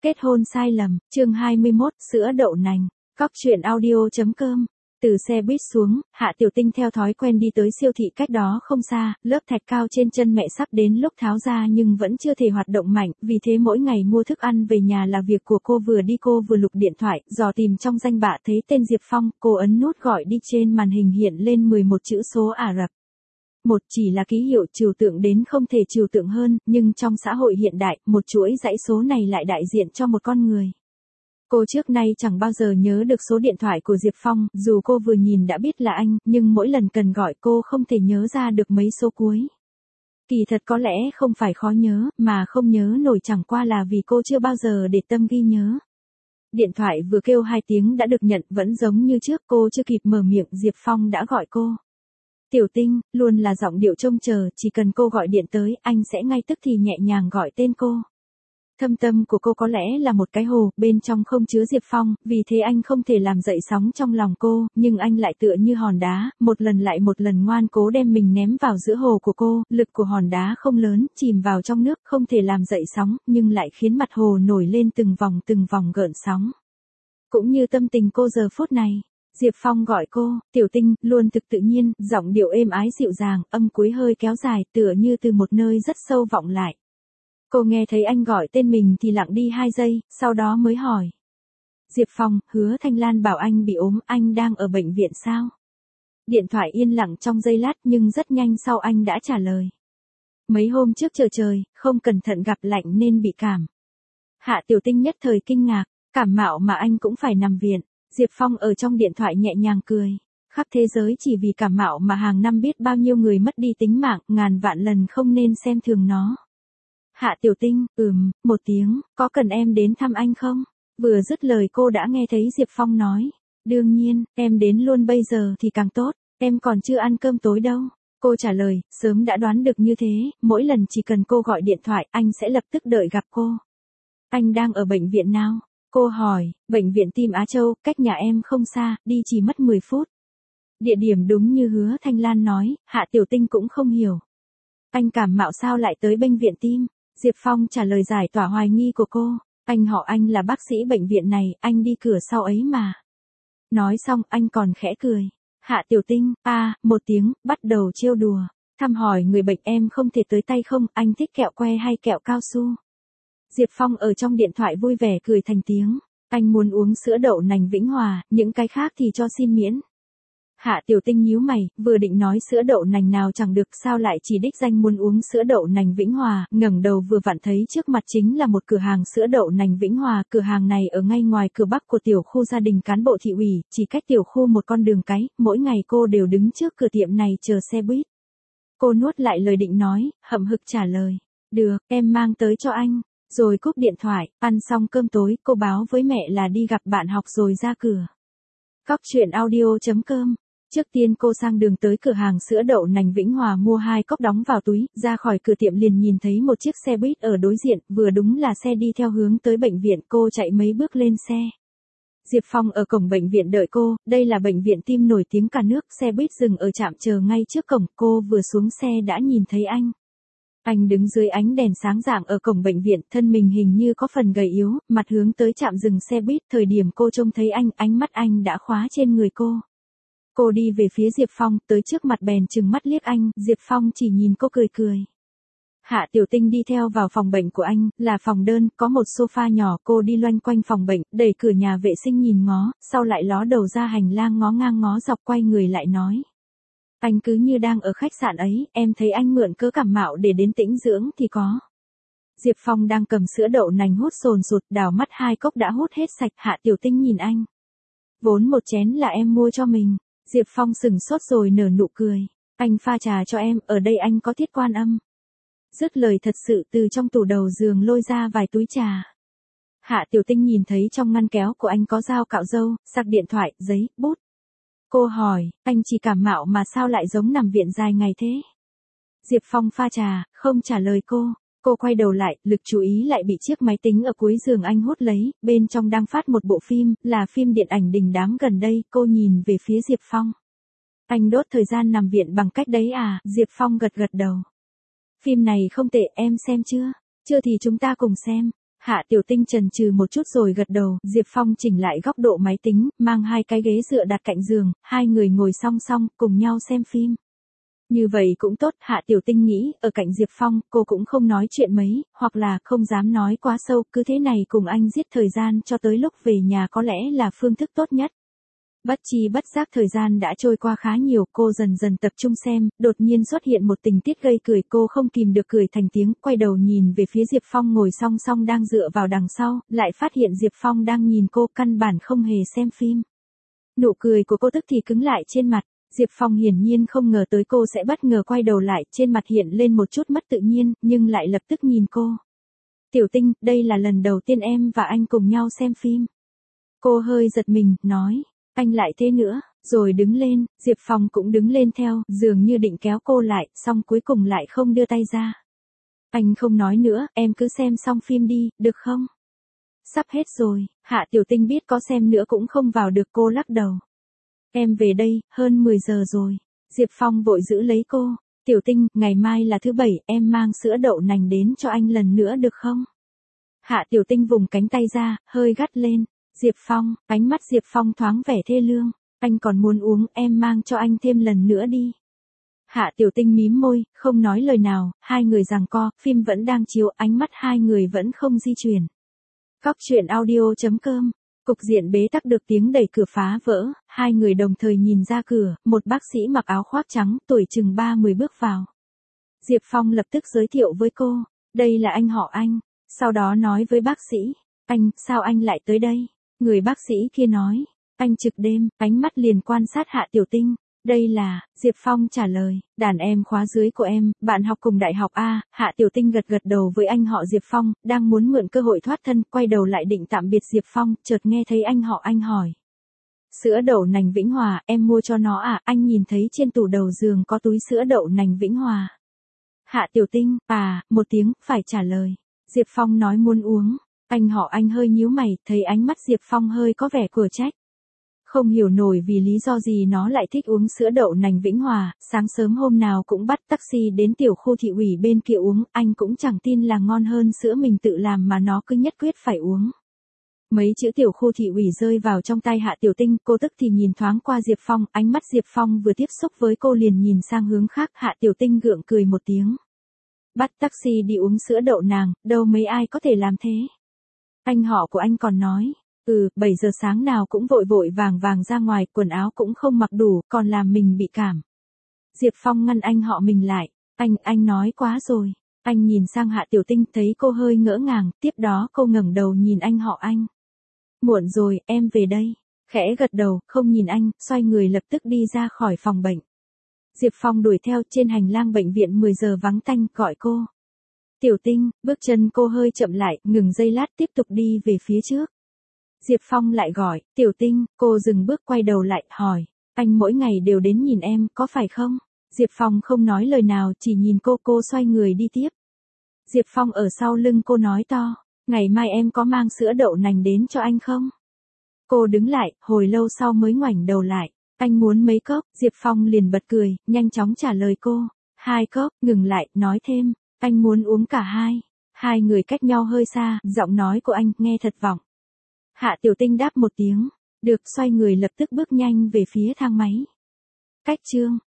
Kết hôn sai lầm, chương 21, sữa đậu nành. Cóc truyện audio.com. Từ xe buýt xuống, Hạ Tiểu Tinh theo thói quen đi tới siêu thị cách đó không xa, lớp thạch cao trên chân mẹ sắp đến lúc tháo ra nhưng vẫn chưa thể hoạt động mạnh, vì thế mỗi ngày mua thức ăn về nhà là việc của cô. Vừa đi cô vừa lục điện thoại, dò tìm trong danh bạ thấy tên Diệp Phong, cô ấn nút gọi đi, trên màn hình hiện lên 11 chữ số Ả Rập. Một chỉ là ký hiệu trừu tượng đến không thể trừu tượng hơn, nhưng trong xã hội hiện đại, một chuỗi dãy số này lại đại diện cho một con người. Cô trước nay chẳng bao giờ nhớ được số điện thoại của Diệp Phong, dù cô vừa nhìn đã biết là anh, nhưng mỗi lần cần gọi cô không thể nhớ ra được mấy số cuối. Kỳ thật có lẽ không phải khó nhớ, mà không nhớ nổi chẳng qua là vì cô chưa bao giờ để tâm ghi nhớ. Điện thoại vừa kêu 2 tiếng đã được nhận, vẫn giống như trước, cô chưa kịp mở miệng Diệp Phong đã gọi cô. Tiểu Tinh, luôn là giọng điệu trông chờ, chỉ cần cô gọi điện tới, anh sẽ ngay tức thì nhẹ nhàng gọi tên cô. Thâm tâm của cô có lẽ là một cái hồ, bên trong không chứa Diệp Phong, vì thế anh không thể làm dậy sóng trong lòng cô, nhưng anh lại tựa như hòn đá, một lần lại một lần ngoan cố đem mình ném vào giữa hồ của cô, lực của hòn đá không lớn, chìm vào trong nước, không thể làm dậy sóng, nhưng lại khiến mặt hồ nổi lên từng vòng gợn sóng. Cũng như tâm tình cô giờ phút này. Diệp Phong gọi cô, Tiểu Tinh, luôn thực tự nhiên, giọng điệu êm ái dịu dàng, âm cuối hơi kéo dài, tựa như từ một nơi rất sâu vọng lại. Cô nghe thấy anh gọi tên mình thì lặng đi 2 giây, sau đó mới hỏi. Diệp Phong, Hứa Thanh Lan bảo anh bị ốm, anh đang ở bệnh viện sao? Điện thoại yên lặng trong giây lát nhưng rất nhanh sau anh đã trả lời. Mấy hôm trước trời, không cẩn thận gặp lạnh nên bị cảm. Hạ Tiểu Tinh nhất thời kinh ngạc, cảm mạo mà anh cũng phải nằm viện. Diệp Phong ở trong điện thoại nhẹ nhàng cười. Khắp thế giới chỉ vì cảm mạo mà hàng năm biết bao nhiêu người mất đi tính mạng, ngàn vạn lần không nên xem thường nó. Hạ Tiểu Tinh, một tiếng, có cần em đến thăm anh không? Vừa dứt lời cô đã nghe thấy Diệp Phong nói. Đương nhiên, em đến luôn bây giờ thì càng tốt, em còn chưa ăn cơm tối đâu. Cô trả lời, sớm đã đoán được như thế, mỗi lần chỉ cần cô gọi điện thoại, anh sẽ lập tức đợi gặp cô. Anh đang ở bệnh viện nào? Cô hỏi, bệnh viện Tim Á Châu, cách nhà em không xa, đi chỉ mất 10 phút. Địa điểm đúng như Hứa Thanh Lan nói, Hạ Tiểu Tinh cũng không hiểu. Anh cảm mạo sao lại tới bệnh viện tim? Diệp Phong trả lời giải tỏa hoài nghi của cô. Anh họ anh là bác sĩ bệnh viện này, anh đi cửa sau ấy mà. Nói xong anh còn khẽ cười. Hạ Tiểu Tinh, một tiếng, bắt đầu trêu đùa. Thăm hỏi người bệnh em không thể tới tay không, anh thích kẹo que hay kẹo cao su? Diệp Phong ở trong điện thoại vui vẻ cười thành tiếng. Anh muốn uống sữa đậu nành Vĩnh Hòa, những cái khác thì cho xin miễn. Hạ Tiểu Tinh nhíu mày, vừa định nói sữa đậu nành nào chẳng được, sao lại chỉ đích danh muốn uống sữa đậu nành Vĩnh Hòa, ngẩng đầu vừa vặn thấy trước mặt chính là một cửa hàng sữa đậu nành Vĩnh Hòa, cửa hàng này ở ngay ngoài cửa bắc của tiểu khu gia đình cán bộ thị ủy, chỉ cách tiểu khu một con đường cái, mỗi ngày cô đều đứng trước cửa tiệm này chờ xe buýt. Cô nuốt lại lời định nói, hậm hực trả lời, được, em mang tới cho anh. Rồi cúp điện thoại, ăn xong cơm tối, cô báo với mẹ là đi gặp bạn học rồi ra cửa. Cóc truyện audio.com. Trước tiên cô sang đường tới cửa hàng sữa đậu nành Vĩnh Hòa mua 2 cốc đóng vào túi, ra khỏi cửa tiệm liền nhìn thấy một chiếc xe buýt ở đối diện, vừa đúng là xe đi theo hướng tới bệnh viện, cô chạy mấy bước lên xe. Diệp Phong ở cổng bệnh viện đợi cô, đây là bệnh viện tim nổi tiếng cả nước, xe buýt dừng ở trạm chờ ngay trước cổng, cô vừa xuống xe đã nhìn thấy anh. Anh đứng dưới ánh đèn sáng rạng ở cổng bệnh viện, thân mình hình như có phần gầy yếu, mặt hướng tới trạm dừng xe buýt, thời điểm cô trông thấy anh, ánh mắt anh đã khóa trên người cô. Cô đi về phía Diệp Phong, tới trước mặt bèn trừng mắt liếc anh, Diệp Phong chỉ nhìn cô cười cười. Hạ Tiểu Tinh đi theo vào phòng bệnh của anh, là phòng đơn, có một sofa nhỏ, cô đi loanh quanh phòng bệnh, đẩy cửa nhà vệ sinh nhìn ngó, sau lại ló đầu ra hành lang ngó ngang ngó dọc, quay người lại nói. Anh cứ như đang ở khách sạn ấy, em thấy anh mượn cớ cảm mạo để đến tĩnh dưỡng thì có. Diệp Phong đang cầm sữa đậu nành hút sồn sụt, đảo mắt 2 cốc đã hút hết sạch, Hạ Tiểu Tinh nhìn anh. Vốn một chén là em mua cho mình. Diệp Phong sừng sốt rồi nở nụ cười. Anh pha trà cho em, ở đây anh có thiết quan âm. Dứt lời thật sự từ trong tủ đầu giường lôi ra vài túi trà. Hạ Tiểu Tinh nhìn thấy trong ngăn kéo của anh có dao cạo râu, sạc điện thoại, giấy, bút. Cô hỏi, anh chỉ cảm mạo mà sao lại giống nằm viện dài ngày thế? Diệp Phong pha trà, không trả lời cô. Cô quay đầu lại, lực chú ý lại bị chiếc máy tính ở cuối giường anh hút lấy, bên trong đang phát một bộ phim, là phim điện ảnh đình đám gần đây, cô nhìn về phía Diệp Phong. Anh đốt thời gian nằm viện bằng cách đấy à? Diệp Phong gật gật đầu. Phim này không tệ, em xem chưa? Chưa thì chúng ta cùng xem. Hạ Tiểu Tinh chần chừ một chút rồi gật đầu, Diệp Phong chỉnh lại góc độ máy tính, mang hai cái ghế dựa đặt cạnh giường, hai người ngồi song song, cùng nhau xem phim. Như vậy cũng tốt, Hạ Tiểu Tinh nghĩ, ở cạnh Diệp Phong, cô cũng không nói chuyện mấy, hoặc là không dám nói quá sâu, cứ thế này cùng anh giết thời gian cho tới lúc về nhà có lẽ là phương thức tốt nhất. Bất chi bất giác thời gian đã trôi qua khá nhiều, cô dần dần tập trung xem, đột nhiên xuất hiện một tình tiết gây cười, cô không kìm được cười thành tiếng, quay đầu nhìn về phía Diệp Phong ngồi song song đang dựa vào đằng sau, lại phát hiện Diệp Phong đang nhìn cô, căn bản không hề xem phim. Nụ cười của cô tức thì cứng lại trên mặt, Diệp Phong hiển nhiên không ngờ tới cô sẽ bất ngờ quay đầu lại, trên mặt hiện lên một chút mất tự nhiên, nhưng lại lập tức nhìn cô. Tiểu Tinh, đây là lần đầu tiên em và anh cùng nhau xem phim. Cô hơi giật mình, nói. Anh lại thế nữa, rồi đứng lên, Diệp Phong cũng đứng lên theo, dường như định kéo cô lại, xong cuối cùng lại không đưa tay ra. Anh không nói nữa, em cứ xem xong phim đi, được không? Sắp hết rồi, Hạ Tiểu Tinh biết có xem nữa cũng không vào được, cô lắc đầu. Em về đây, hơn 10 giờ rồi. Diệp Phong vội giữ lấy cô. Tiểu Tinh, ngày mai là thứ Bảy, em mang sữa đậu nành đến cho anh lần nữa được không? Hạ Tiểu Tinh vùng cánh tay ra, hơi gắt lên. Diệp Phong, ánh mắt Diệp Phong thoáng vẻ thê lương. Anh còn muốn uống, em mang cho anh thêm lần nữa đi. Hạ Tiểu Tinh mím môi, không nói lời nào, hai người giằng co, phim vẫn đang chiếu, ánh mắt hai người vẫn không di chuyển. Cóc truyện audio.com. Cục diện bế tắc được tiếng đẩy cửa phá vỡ, hai người đồng thời nhìn ra cửa, một bác sĩ mặc áo khoác trắng, tuổi chừng 30 bước vào. Diệp Phong lập tức giới thiệu với cô, đây là anh họ Anh, sau đó nói với bác sĩ, anh, sao anh lại tới đây? Người bác sĩ kia nói, anh trực đêm, ánh mắt liền quan sát Hạ Tiểu Tinh. Đây là, Diệp Phong trả lời, đàn em khóa dưới của em, bạn học cùng đại học A. Hạ Tiểu Tinh gật gật đầu với anh họ Diệp Phong, đang muốn mượn cơ hội thoát thân, quay đầu lại định tạm biệt Diệp Phong, chợt nghe thấy anh họ Anh hỏi. Sữa đậu nành Vĩnh Hòa, em mua cho nó à? Anh nhìn thấy trên tủ đầu giường có túi sữa đậu nành Vĩnh Hòa. Hạ Tiểu Tinh, một tiếng, phải trả lời. Diệp Phong nói muốn uống, anh họ Anh hơi nhíu mày, thấy ánh mắt Diệp Phong hơi có vẻ của trách. Không hiểu nổi vì lý do gì nó lại thích uống sữa đậu nành Vĩnh Hòa, sáng sớm hôm nào cũng bắt taxi đến tiểu khu thị ủy bên kia uống, anh cũng chẳng tin là ngon hơn sữa mình tự làm mà nó cứ nhất quyết phải uống. Mấy chữ tiểu khu thị ủy rơi vào trong tay Hạ Tiểu Tinh, cô tức thì nhìn thoáng qua Diệp Phong, ánh mắt Diệp Phong vừa tiếp xúc với cô liền nhìn sang hướng khác, Hạ Tiểu Tinh gượng cười một tiếng. Bắt taxi đi uống sữa đậu nành, đâu mấy ai có thể làm thế. Anh họ của anh còn nói. 7 giờ sáng nào cũng vội vội vàng vàng ra ngoài, quần áo cũng không mặc đủ, còn làm mình bị cảm. Diệp Phong ngăn anh họ mình lại. Anh nói quá rồi. Anh nhìn sang Hạ Tiểu Tinh thấy cô hơi ngỡ ngàng, tiếp đó cô ngẩng đầu nhìn anh họ Anh. Muộn rồi, em về đây. Khẽ gật đầu, không nhìn anh, xoay người lập tức đi ra khỏi phòng bệnh. Diệp Phong đuổi theo, trên hành lang bệnh viện 10 giờ vắng tanh, gọi cô. Tiểu Tinh, bước chân cô hơi chậm lại, ngừng giây lát tiếp tục đi về phía trước. Diệp Phong lại gọi, Tiểu Tinh, cô dừng bước quay đầu lại, hỏi, anh mỗi ngày đều đến nhìn em, có phải không? Diệp Phong không nói lời nào, chỉ nhìn cô xoay người đi tiếp. Diệp Phong ở sau lưng cô nói to, ngày mai em có mang sữa đậu nành đến cho anh không? Cô đứng lại, hồi lâu sau mới ngoảnh đầu lại, anh muốn mấy cốc? Diệp Phong liền bật cười, nhanh chóng trả lời cô, 2 cốc, ngừng lại, nói thêm, anh muốn uống cả hai. Hai người cách nhau hơi xa, giọng nói của anh nghe thật vọng. Hạ Tiểu Tinh đáp một tiếng, được, xoay người lập tức bước nhanh về phía thang máy. Cách chương